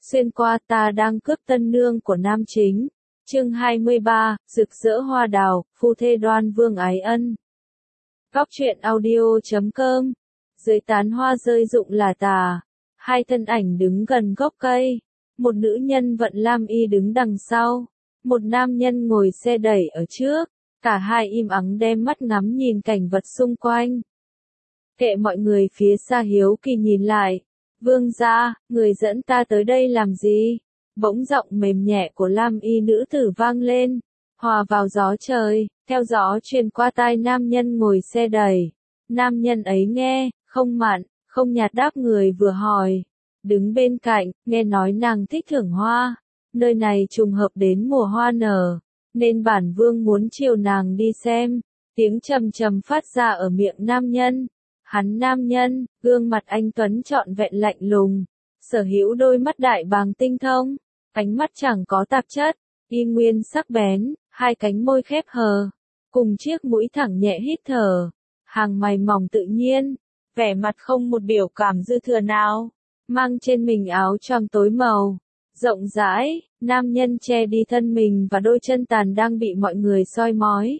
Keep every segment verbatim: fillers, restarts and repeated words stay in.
xuyên qua ta đang cướp tân nương của nam chính. Chương hai mươi ba, rực rỡ hoa đào, phu thê Đoan Vương ái ân. Góc truyện audio chấm com. Dưới tán hoa rơi rụng là tà, hai thân ảnh đứng gần gốc cây, một nữ nhân vận lam y đứng đằng sau, một nam nhân ngồi xe đẩy ở trước, cả hai im ắng đem mắt ngắm nhìn cảnh vật xung quanh. Kệ mọi người phía xa hiếu kỳ nhìn lại, vương gia, người dẫn ta tới đây làm gì? Bỗng giọng mềm nhẹ của lam y nữ tử vang lên, hòa vào gió trời, theo gió truyền qua tai nam nhân ngồi xe đẩy. Nam nhân ấy nghe, không mặn, không nhạt đáp người vừa hỏi. Đứng bên cạnh, nghe nói nàng thích thưởng hoa. Nơi này trùng hợp đến mùa hoa nở, nên bản vương muốn chiều nàng đi xem. Tiếng trầm trầm phát ra ở miệng nam nhân. Hắn nam nhân, gương mặt anh tuấn trọn vẹn lạnh lùng, sở hữu đôi mắt đại bàng tinh thông, ánh mắt chẳng có tạp chất, y nguyên sắc bén, hai cánh môi khép hờ, cùng chiếc mũi thẳng nhẹ hít thở, hàng mày mỏng tự nhiên, vẻ mặt không một biểu cảm dư thừa nào, mang trên mình áo choàng tối màu, rộng rãi, nam nhân che đi thân mình và đôi chân tàn đang bị mọi người soi mói.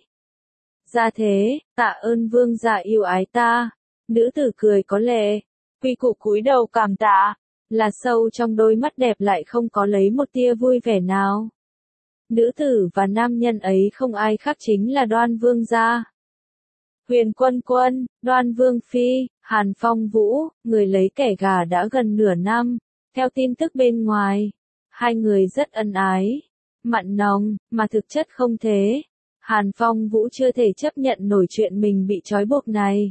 Ra thế, tạ ơn vương gia yêu ái ta. Nữ tử cười có lệ, quy củ cúi đầu cảm tạ, là sâu trong đôi mắt đẹp lại không có lấy một tia vui vẻ nào. Nữ tử và nam nhân ấy không ai khác chính là Đoan Vương gia. Huyền Quân Quân, Đoan Vương phi, Hàn Phong Vũ, người lấy kẻ gà đã gần nửa năm, theo tin tức bên ngoài, hai người rất ân ái, mặn nồng, mà thực chất không thế. Hàn Phong Vũ chưa thể chấp nhận nổi chuyện mình bị trói buộc này.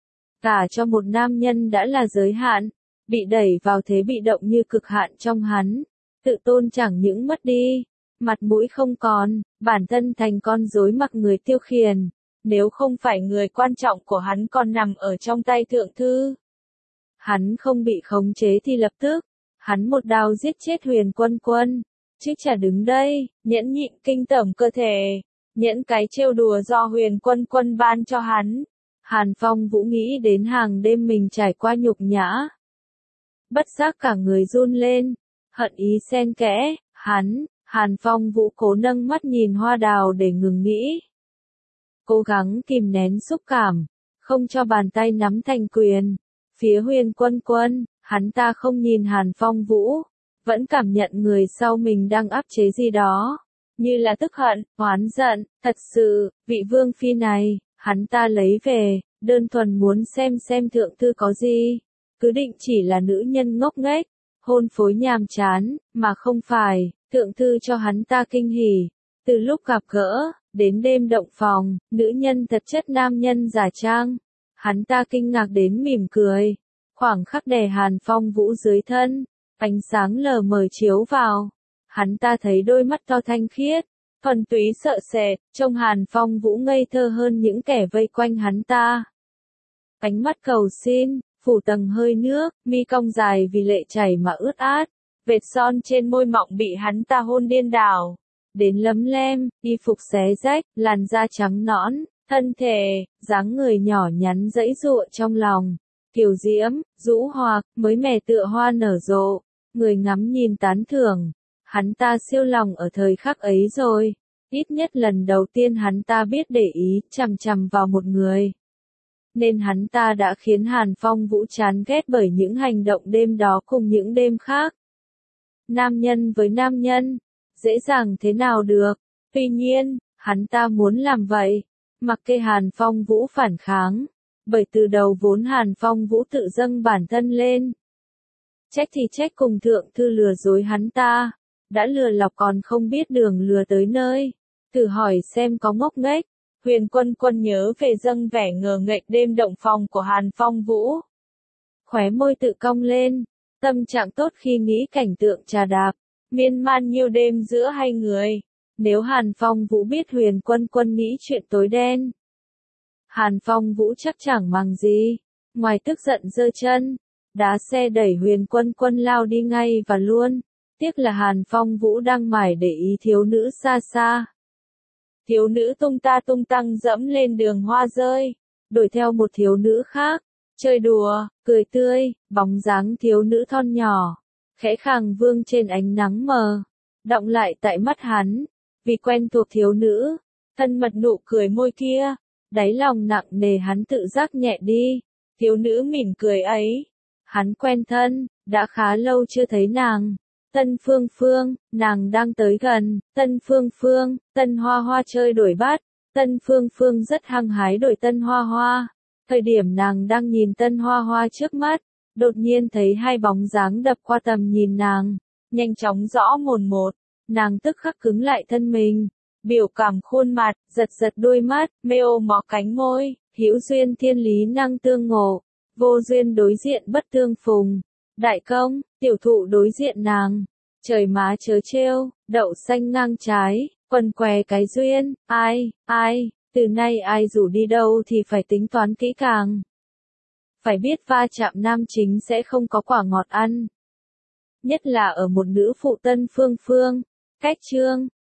Cả cho một nam nhân đã là giới hạn, bị đẩy vào thế bị động như cực hạn trong hắn, tự tôn chẳng những mất đi, mặt mũi không còn, bản thân thành con rối mặc người tiêu khiển, nếu không phải người quan trọng của hắn còn nằm ở trong tay thượng thư. Hắn không bị khống chế thì lập tức, hắn một đao giết chết Huyền Quân Quân, chứ chả đứng đây, nhẫn nhịn kinh tởm cơ thể, nhẫn cái trêu đùa do Huyền Quân Quân ban cho hắn. Hàn Phong Vũ nghĩ đến hàng đêm mình trải qua nhục nhã. Bất giác cả người run lên, hận ý xen kẽ, hắn, Hàn Phong Vũ cố nâng mắt nhìn hoa đào để ngừng nghĩ. Cố gắng kìm nén xúc cảm, không cho bàn tay nắm thành quyền. Phía Huyền Quân Quân, hắn ta không nhìn Hàn Phong Vũ, vẫn cảm nhận người sau mình đang áp chế gì đó, như là tức hận, oán giận, thật sự, vị vương phi này. Hắn ta lấy về, đơn thuần muốn xem xem thượng thư có gì, cứ định chỉ là nữ nhân ngốc nghếch, hôn phối nhàm chán, mà không phải, thượng thư cho hắn ta kinh hỉ, từ lúc gặp gỡ, đến đêm động phòng, nữ nhân thật chất nam nhân giả trang, hắn ta kinh ngạc đến mỉm cười, khoảng khắc đè Hàn Phong Vũ dưới thân, ánh sáng lờ mờ chiếu vào, hắn ta thấy đôi mắt to thanh khiết, thuần túy sợ sệt, trông Hàn Phong Vũ ngây thơ hơn những kẻ vây quanh hắn ta. Ánh mắt cầu xin, phủ tầng hơi nước, mi cong dài vì lệ chảy mà ướt át, vệt son trên môi mọng bị hắn ta hôn điên đảo, đến lấm lem, y phục xé rách, làn da trắng nõn, thân thể, dáng người nhỏ nhắn dãy dụa trong lòng, kiều diễm, rũ hoặc, mới mẻ tựa hoa nở rộ, người ngắm nhìn tán thưởng. Hắn ta siêu lòng ở thời khắc ấy rồi, ít nhất lần đầu tiên hắn ta biết để ý chằm chằm vào một người. Nên hắn ta đã khiến Hàn Phong Vũ chán ghét bởi những hành động đêm đó cùng những đêm khác. Nam nhân với nam nhân, dễ dàng thế nào được, tuy nhiên, hắn ta muốn làm vậy, mặc kệ Hàn Phong Vũ phản kháng, bởi từ đầu vốn Hàn Phong Vũ tự dâng bản thân lên. Trách thì trách cùng thượng thư lừa dối hắn ta. Đã lừa lọc còn không biết đường lừa tới nơi, thử hỏi xem có ngốc nghếch. Huyền Quân Quân nhớ về dâng vẻ ngờ nghệch đêm động phòng của Hàn Phong Vũ. Khóe môi tự cong lên, tâm trạng tốt khi nghĩ cảnh tượng trà đạp, miên man nhiều đêm giữa hai người. Nếu Hàn Phong Vũ biết Huyền Quân Quân nghĩ chuyện tối đen, Hàn Phong Vũ chắc chẳng màng gì, ngoài tức giận giơ chân, đá xe đẩy Huyền Quân Quân lao đi ngay và luôn. Tiếc là Hàn Phong Vũ đang mải để ý thiếu nữ xa xa. Thiếu nữ tung ta tung tăng dẫm lên đường hoa rơi, đuổi theo một thiếu nữ khác, chơi đùa, cười tươi, bóng dáng thiếu nữ thon nhỏ, khẽ khàng vương trên ánh nắng mờ, đọng lại tại mắt hắn, vì quen thuộc thiếu nữ, thân mật nụ cười môi kia, đáy lòng nặng nề hắn tự giác nhẹ đi, thiếu nữ mỉm cười ấy, hắn quen thân, đã khá lâu chưa thấy nàng. Tân Phương Phương, nàng đang tới gần, Tân Phương Phương, Tân Hoa Hoa chơi đổi bát, Tân Phương Phương rất hăng hái đổi Tân Hoa Hoa. Thời điểm nàng đang nhìn Tân Hoa Hoa trước mắt, đột nhiên thấy hai bóng dáng đập qua tầm nhìn nàng, nhanh chóng rõ mồn một, nàng tức khắc cứng lại thân mình, biểu cảm khuôn mặt, giật giật đôi mắt, mêu mó cánh môi, hữu duyên thiên lý năng tương ngộ, vô duyên đối diện bất tương phùng. Đại công, tiểu thụ đối diện nàng, trời má chớ trêu, đậu xanh ngang trái, quần què cái duyên, ai, ai, từ nay ai rủ đi đâu thì phải tính toán kỹ càng. Phải biết va chạm nam chính sẽ không có quả ngọt ăn. Nhất là ở một nữ phụ Tân Phương Phương. Cách chương